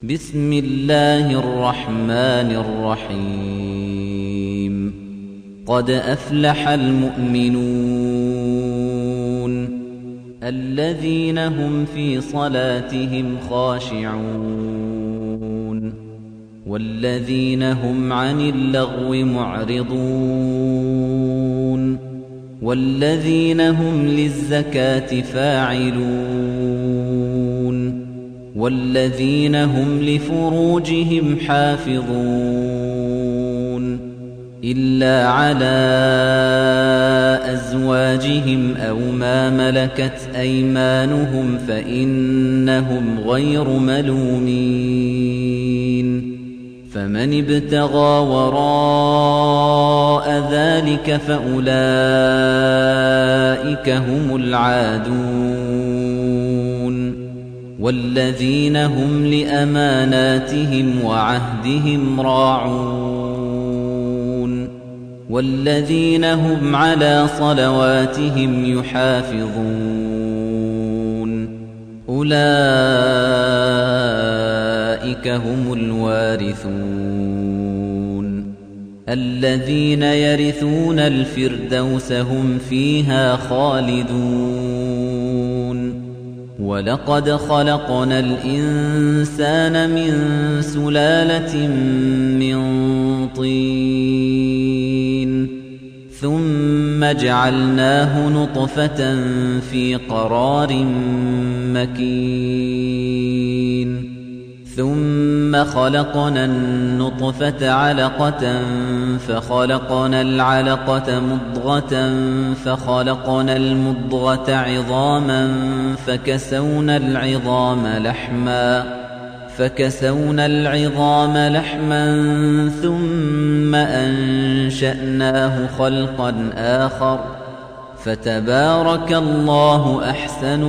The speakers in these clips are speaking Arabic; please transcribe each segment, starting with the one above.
بسم الله الرحمن الرحيم قد أفلح المؤمنون الذين هم في صلاتهم خاشعون والذين هم عن اللغو معرضون والذين هم للزكاة فاعلون والذين هم لفروجهم حافظون إلا على أزواجهم أو ما ملكت أيمانهم فإنهم غير ملومين فمن ابتغى وراء ذلك فأولئك هم العادون والذين هم لأماناتهم وعهدهم راعون والذين هم على صلواتهم يحافظون أولئك هم الوارثون الذين يرثون الفردوس هم فيها خالدون ولقد خلقنا الإنسان من سلالة من طين ثم جعلناه نطفة في قرار مكين ثم خلقنا النطفة علقة فخلقنا العلقة مضغة فخلقنا المضغة عظاما فكسونا العظام لحما ثم أنشأناه خلقا آخر فتبارك الله أحسن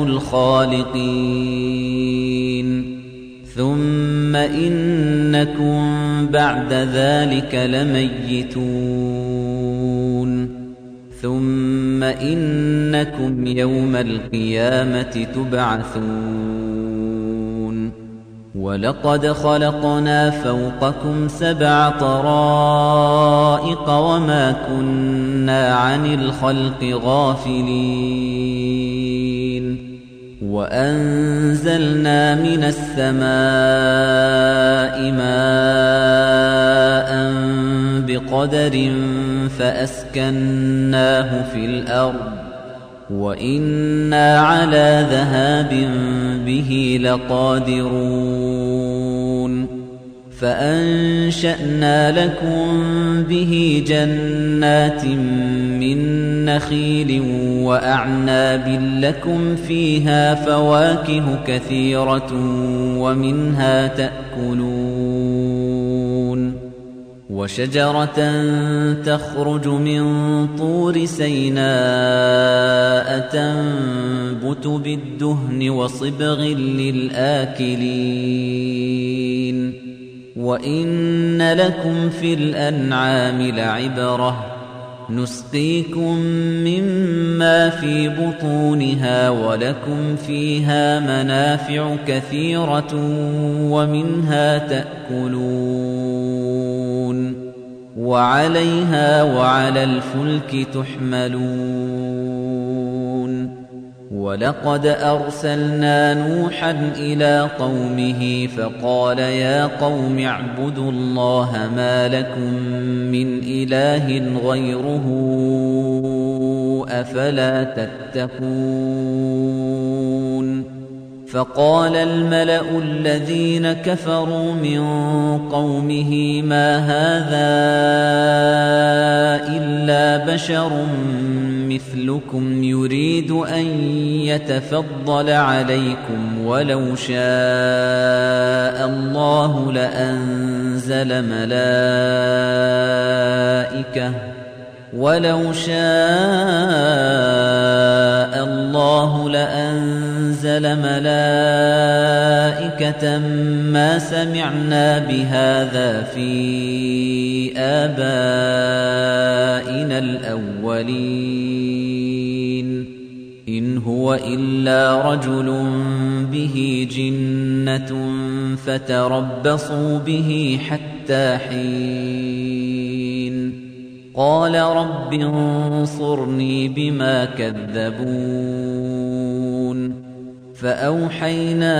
الخالقين ثم إنكم بعد ذلك لميتون ثم إنكم يوم القيامة تبعثون ولقد خلقنا فوقكم 7 طرائق وما كنا عن الخلق غافلين وأنزلنا من السماء ماء بقدر فأسكناه في الأرض وإنا على ذهاب به لقادرون فأنشأنا لكم به جنات من نخيل وأعناب لكم فيها فواكه كثيرة ومنها تأكلون وشجرة تخرج من طور سيناء تنبت بالدهن وصبغ للآكلين وإن لكم في الأنعام لعبرة نسقيكم مما في بطونها ولكم فيها منافع كثيرة ومنها تأكلون وعليها وعلى الفلك تحملون ولقد أرسلنا نوحا إلى قومه فقال يا قوم اعبدوا الله ما لكم من إله غيره أفلا تتقون فقال الملأ الذين كفروا من قومه ما هذا إلا بشر مثلكم يريد أن يتفضل عليكم ولو شاء الله لأنزل ملائكة ما سمعنا بهذا في آبائنا الأولين إن هو إلا رجل به جنة فتربصوا به حتى حين قال رب انصرني بما كذبون فأوحينا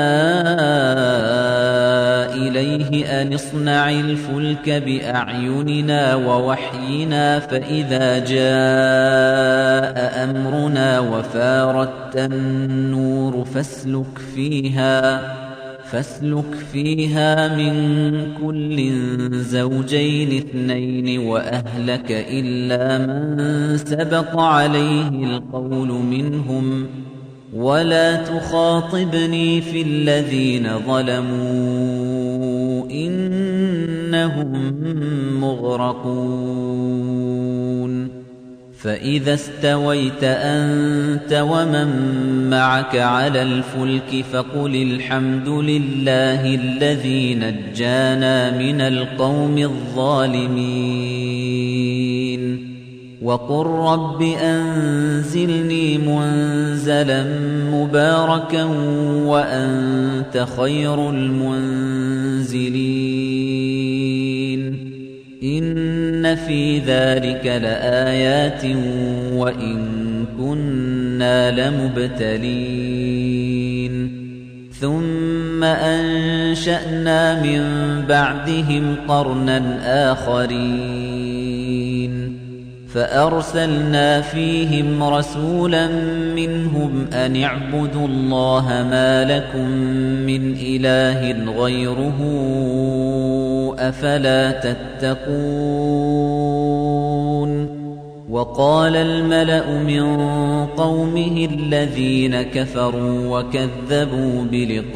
إليه أن اصنع الفلك بأعيننا ووحينا فإذا جاء أمرنا وفارت النور فاسلك فيها من كل زوجين اثنين وأهلك إلا من سبق عليه القول منهم ولا تخاطبني في الذين ظلموا إنهم مغرقون فإذا استويت أنت ومن معك على الفلك فقل الحمد لله الذي نجانا من القوم الظالمين وقل رب أنزلني منزلا مباركا وأنت خير المنزلين إن في ذلك لآيات وإن كنا لمبتلين ثم أنشأنا من بعدهم قرنا آخرين فأرسلنا فيهم رسولا منهم أن اعبدوا الله ما لكم من إله غيره أفلا تتقون وقال الملأ من قومه الذين كفروا وكذبوا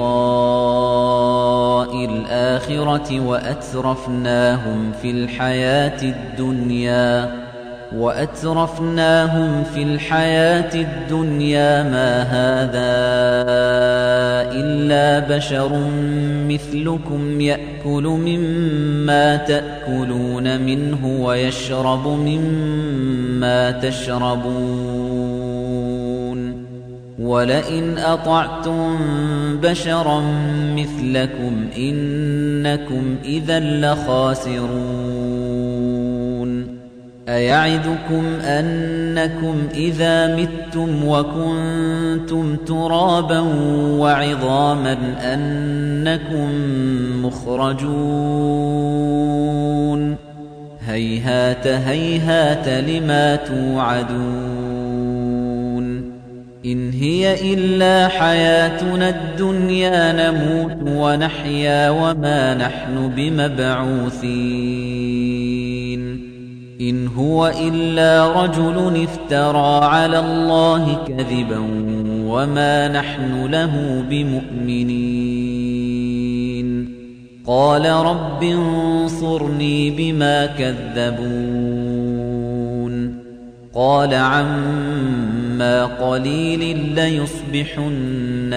بلقاء الآخرة وأترفناهم في الحياة الدنيا ما هذا إلا بشر مثلكم يأكل مما تأكلون منه ويشرب مما تشربون ولئن أطعتم بشرا مثلكم إنكم إذا لخاسرون أيعدكم أنكم إذا متم وكنتم ترابا وعظاما أنكم مخرجون هيهات هيهات لما توعدون إن هي إلا حياتنا الدنيا نموت ونحيا وما نحن بمبعوثين إن هو إلا رجل افترى على الله كذبا وما نحن له بمؤمنين قال رب انصرني بما كذبون قال عما قليل ليصبحن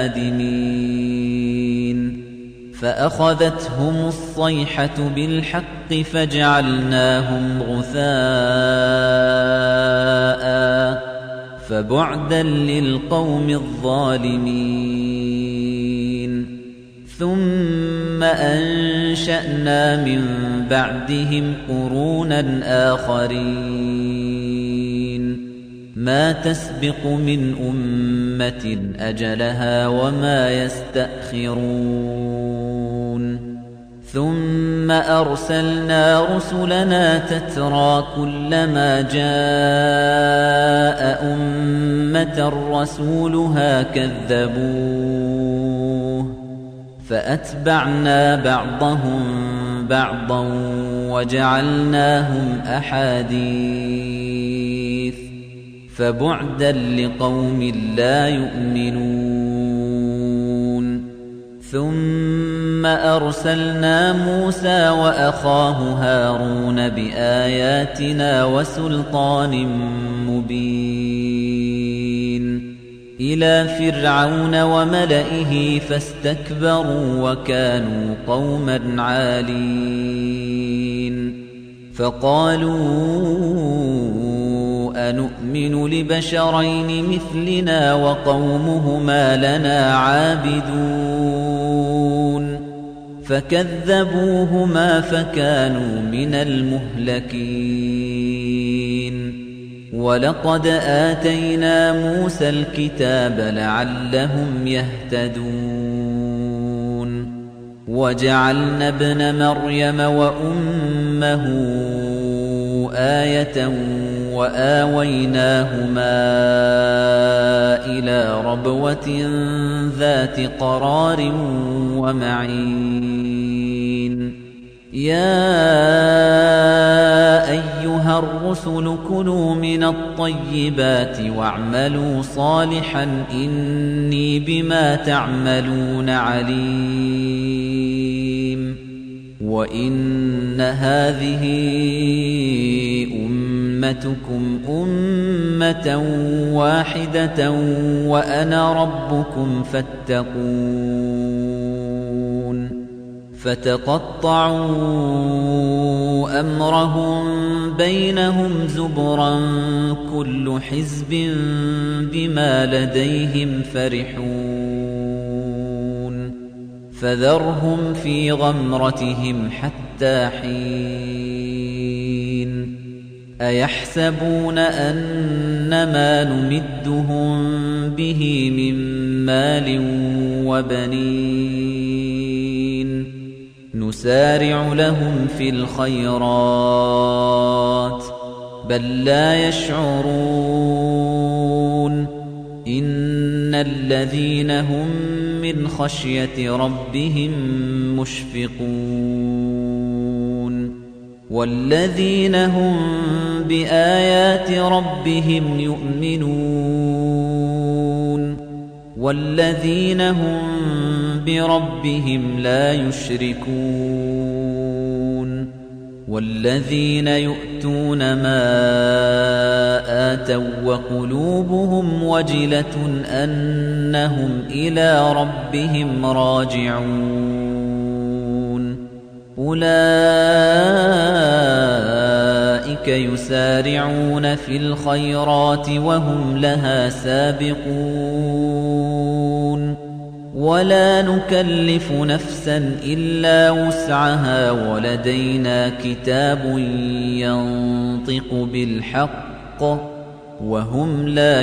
نادمين فأخذتهم الصيحة بالحق فجعلناهم غثاء فبعدا للقوم الظالمين ثم أنشأنا من بعدهم قرونا آخرين ما تسبق من أمة أجلها وما يستأخرون ثم أرسلنا رسلنا تترى كلما جاء أمة رسولها كذبوه فأتبعنا بعضهم بعضا وجعلناهم أحاديث فبعدا لقوم لا يؤمنون ثم أرسلنا موسى وأخاه هارون بآياتنا وسلطان مبين إلى فرعون وملئه فاستكبروا وكانوا قوما عالين فقالوا أنؤمن لبشرين مثلنا وقومهما لنا عابدون فكذبوهما فكانوا من المهلكين ولقد آتينا موسى الكتاب لعلهم يهتدون وجعلنا ابن مريم وأمه آية وآويناهما إلى ربوة ذات قرار ومعين يا أيها الرسل كلوا من الطيبات واعملوا صالحا إني بما تعملون عليم وإن هذه أمتكم أمة واحدة وأنا ربكم فاتقون فتقطعوا أمرهم بينهم زبرا كل حزب بما لديهم فرحون فذرهم في غمرتهم حتى حين أيحسبون أنما نمدهم به من مال وبنين نسارع لهم في الخيرات بل لا يشعرون إن الذين هم من خشية ربهم مشفقون والذين هم بآيات ربهم يؤمنون والذين هم بربهم لا يشركون والذين يؤتون ما آتوا وقلوبهم وجلة أنهم إلى ربهم راجعون أولئك يسارعون في الخيرات وهم لها سابقون ولا نكلف نفسا إلا وسعها ولدينا كتاب ينطق بالحق وهم لا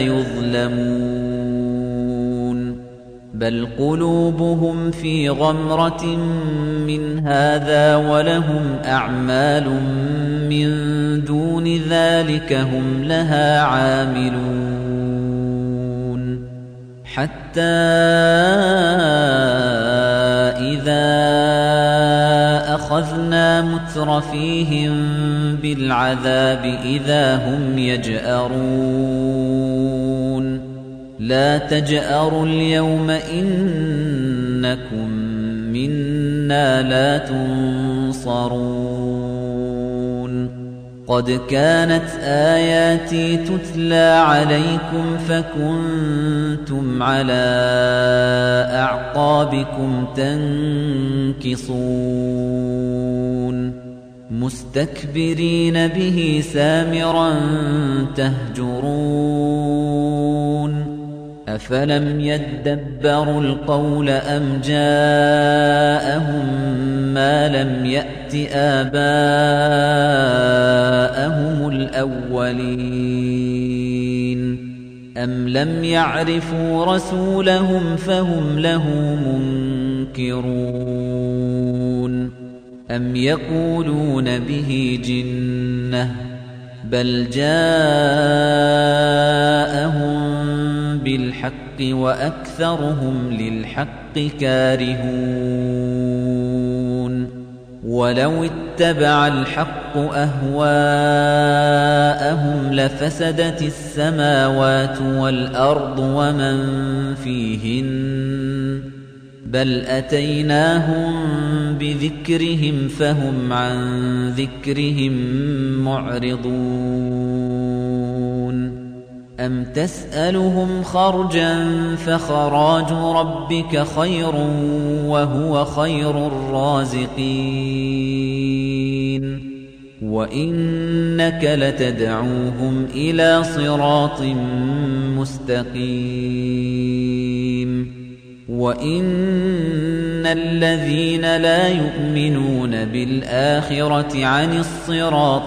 يظلمون بل قلوبهم في غمرة من هذا ولهم أعمال من دون ذلك هم لها عاملون حتى إذا أخذنا مترفيهم بالعذاب إذا هم يجأرون لا تجأروا اليوم إنكم منا لا تنصرون قد كانت آياتي تتلى عليكم فكنتم على أعقابكم تنكصون مستكبرين به سامرا تهجرون أفلم يدبروا القول أم جاءهم ما لم يأت آباءهم الأولين أم لم يعرفوا رسولهم فهم له منكرون أم يقولون به جنة بل جاءهم بالحق وأكثرهم للحق كارهون ولو اتبع الحق أهواءهم لفسدت السماوات والأرض ومن فيهن بل أتيناهم بذكرهم فهم عن ذكرهم معرضون أم تسألهم خرجا فخراج ربك خير وهو خير الرازقين وإنك لتدعوهم إلى صراط مستقيم وإن الذين لا يؤمنون بالآخرة عن الصراط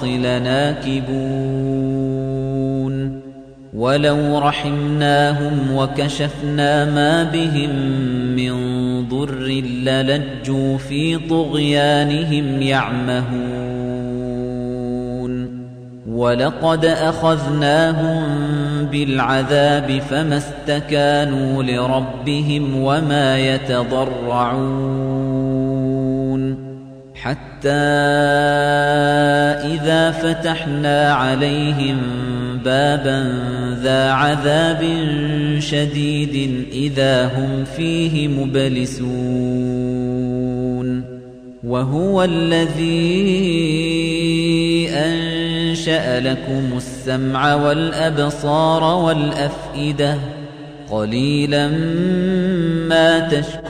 لناكبون ولو رحمناهم وكشفنا ما بهم من ضر للجوا في طغيانهم يعمهون ولقد أخذناهم بالعذاب فما استكانوا لربهم وما يتضرعون حتى إذا فتحنا عليهم بابا ذا عذاب شديد إذا هم فيه مبلسون وهو الذي أنشأ لكم السمع والأبصار والأفئدة قليلا ما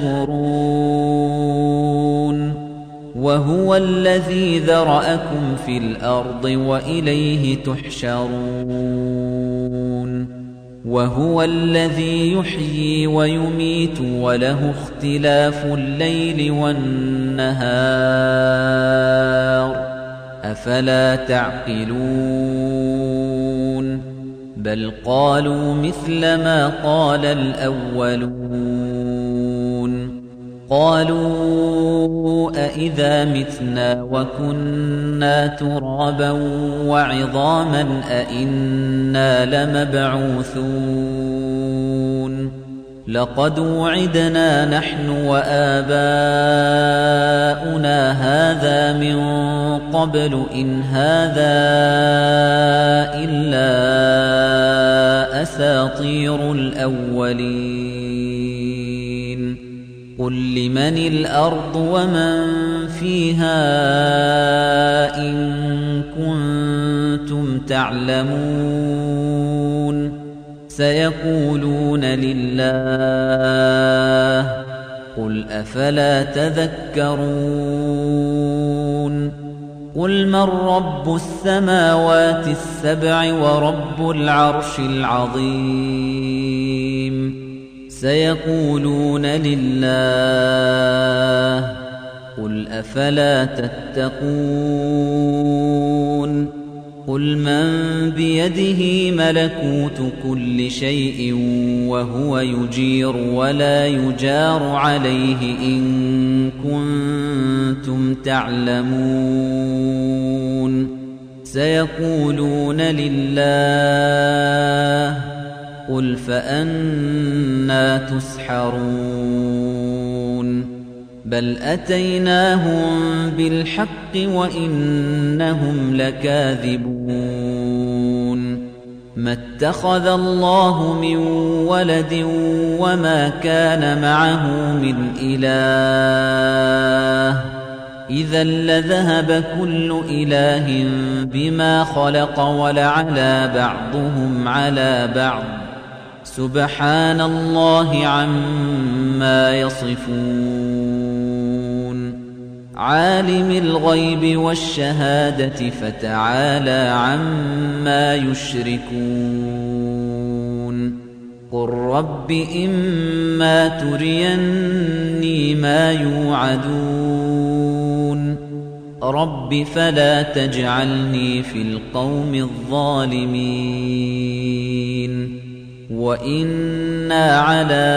تشكرون وهو الذي ذرأكم في الأرض وإليه تحشرون وهو الذي يحيي ويميت وله اختلاف الليل والنهار أفلا تعقلون بل قالوا مثل ما قال الأولون قالوا أإذا متنا وكنا ترابا وعظاما أإنا لمبعوثون لقد وعدنا نحن وآباؤنا هذا من قبل إن هذا إلا أساطير الأولين قل لمن الأرض ومن فيها إن كنتم تعلمون سيقولون لله قل أفلا تذكرون قل من رب السماوات السبع ورب العرش العظيم سيقولون لله قل أفلا تتقون قل من بيده ملكوت كل شيء وهو يجير ولا يجار عليه إن كنتم تعلمون سيقولون لله قل فأنى تسحرون بل أتيناهم بالحق وإنهم لكاذبون ما اتخذ الله من ولد وما كان معه من إله إذا لذهب كل إله بما خلق ولعلى بعضهم على بعض سبحان الله عما يصفون عالم الغيب والشهادة فتعالى عما يشركون قل رب إما تريني ما يوعدون رب فلا تجعلني في القوم الظالمين وإنا على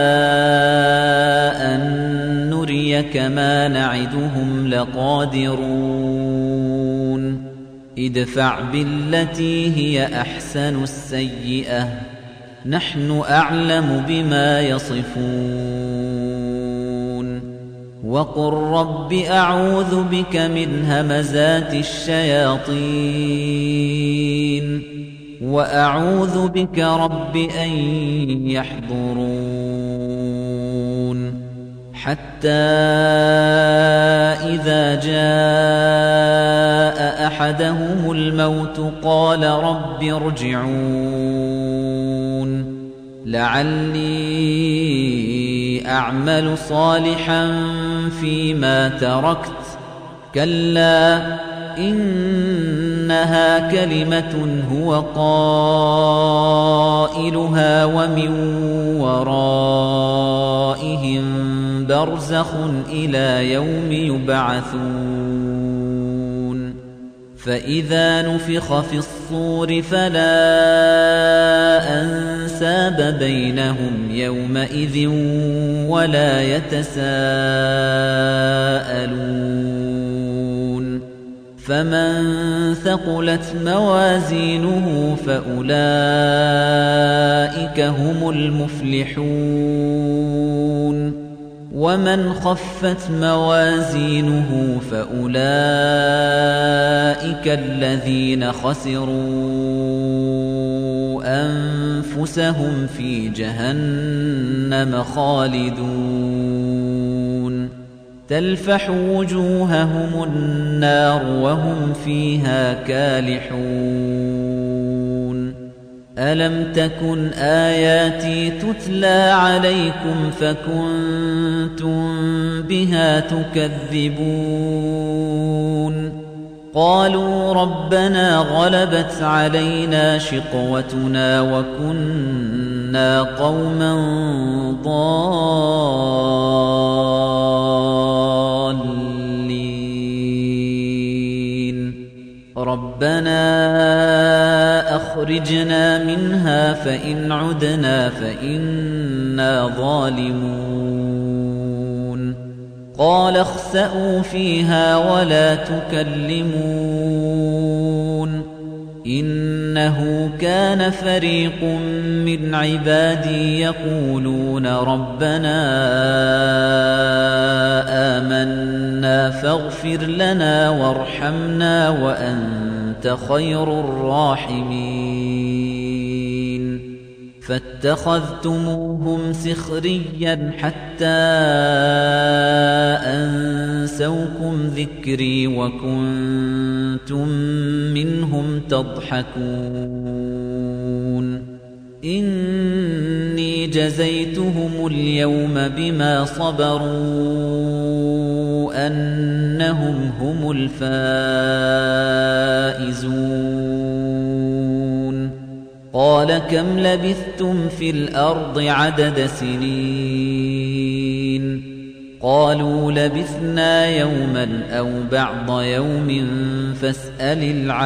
أن نريك ما نعدهم لقادرون ادفع بالتي هي أحسن السيئة نحن أعلم بما يصفون وقل رب أعوذ بك من همزات الشياطين وأعوذ بك رب أن يحضرون حتى إذا جاء أحدهم الموت قال رب ارجعون لعلي أعمل صالحا فيما تركت كلا إنها كلمة هو قائلها ومن ورائهم برزخ إلى يوم يبعثون فإذا نفخ في الصور فلا أنساب بينهم يومئذ ولا يتساءلون فمن ثقلت موازينه فأولئك هم المفلحون ومن خفت موازينه فأولئك الذين خسروا أنفسهم في جهنم خالدون تلفح وجوههم النار وهم فيها كالحون ألم تكن آياتي تتلى عليكم فكنتم بها تكذبون قالوا ربنا غلبت علينا شقوتنا وكنا قوما ضالين ربنا أخرجنا منها فإن عدنا فإنا ظالمون قال اخسئوا فيها ولا تكلمون إنه كان فريق من عبادي يقولون ربنا آمنا فاغفر لنا وارحمنا وأنت خير الراحمين فاتخذتموهم سخريا حتى أنسوكم ذكري وكنتم منهم تضحكون إني جزيتهم اليوم بما صبروا أنهم هم الفائزون قال كم لبثتم في الأرض عدد سنين قالوا لبثنا يوما أو بعض يوم فاسأل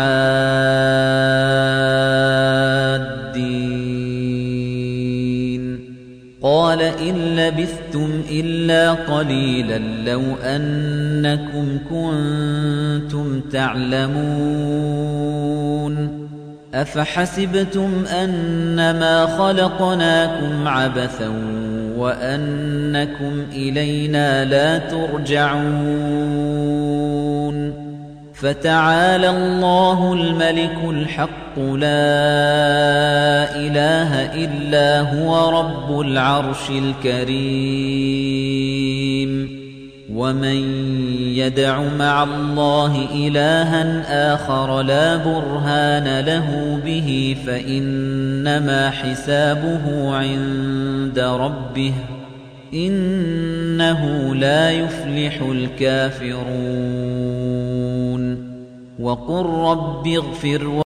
العادين قال إن لبثتم إلا قليلا لو أنكم كنتم تعلمون أفحسبتم أنما خلقناكم عبثا وأنكم إلينا لا ترجعون فتعالى الله الملك الحق لا إله إلا هو رب العرش الكريم ومن يدع مع الله إلها آخر لا برهان له به فإنما حسابه عند ربه إنه لا يفلح الكافرون وقل رب اغفر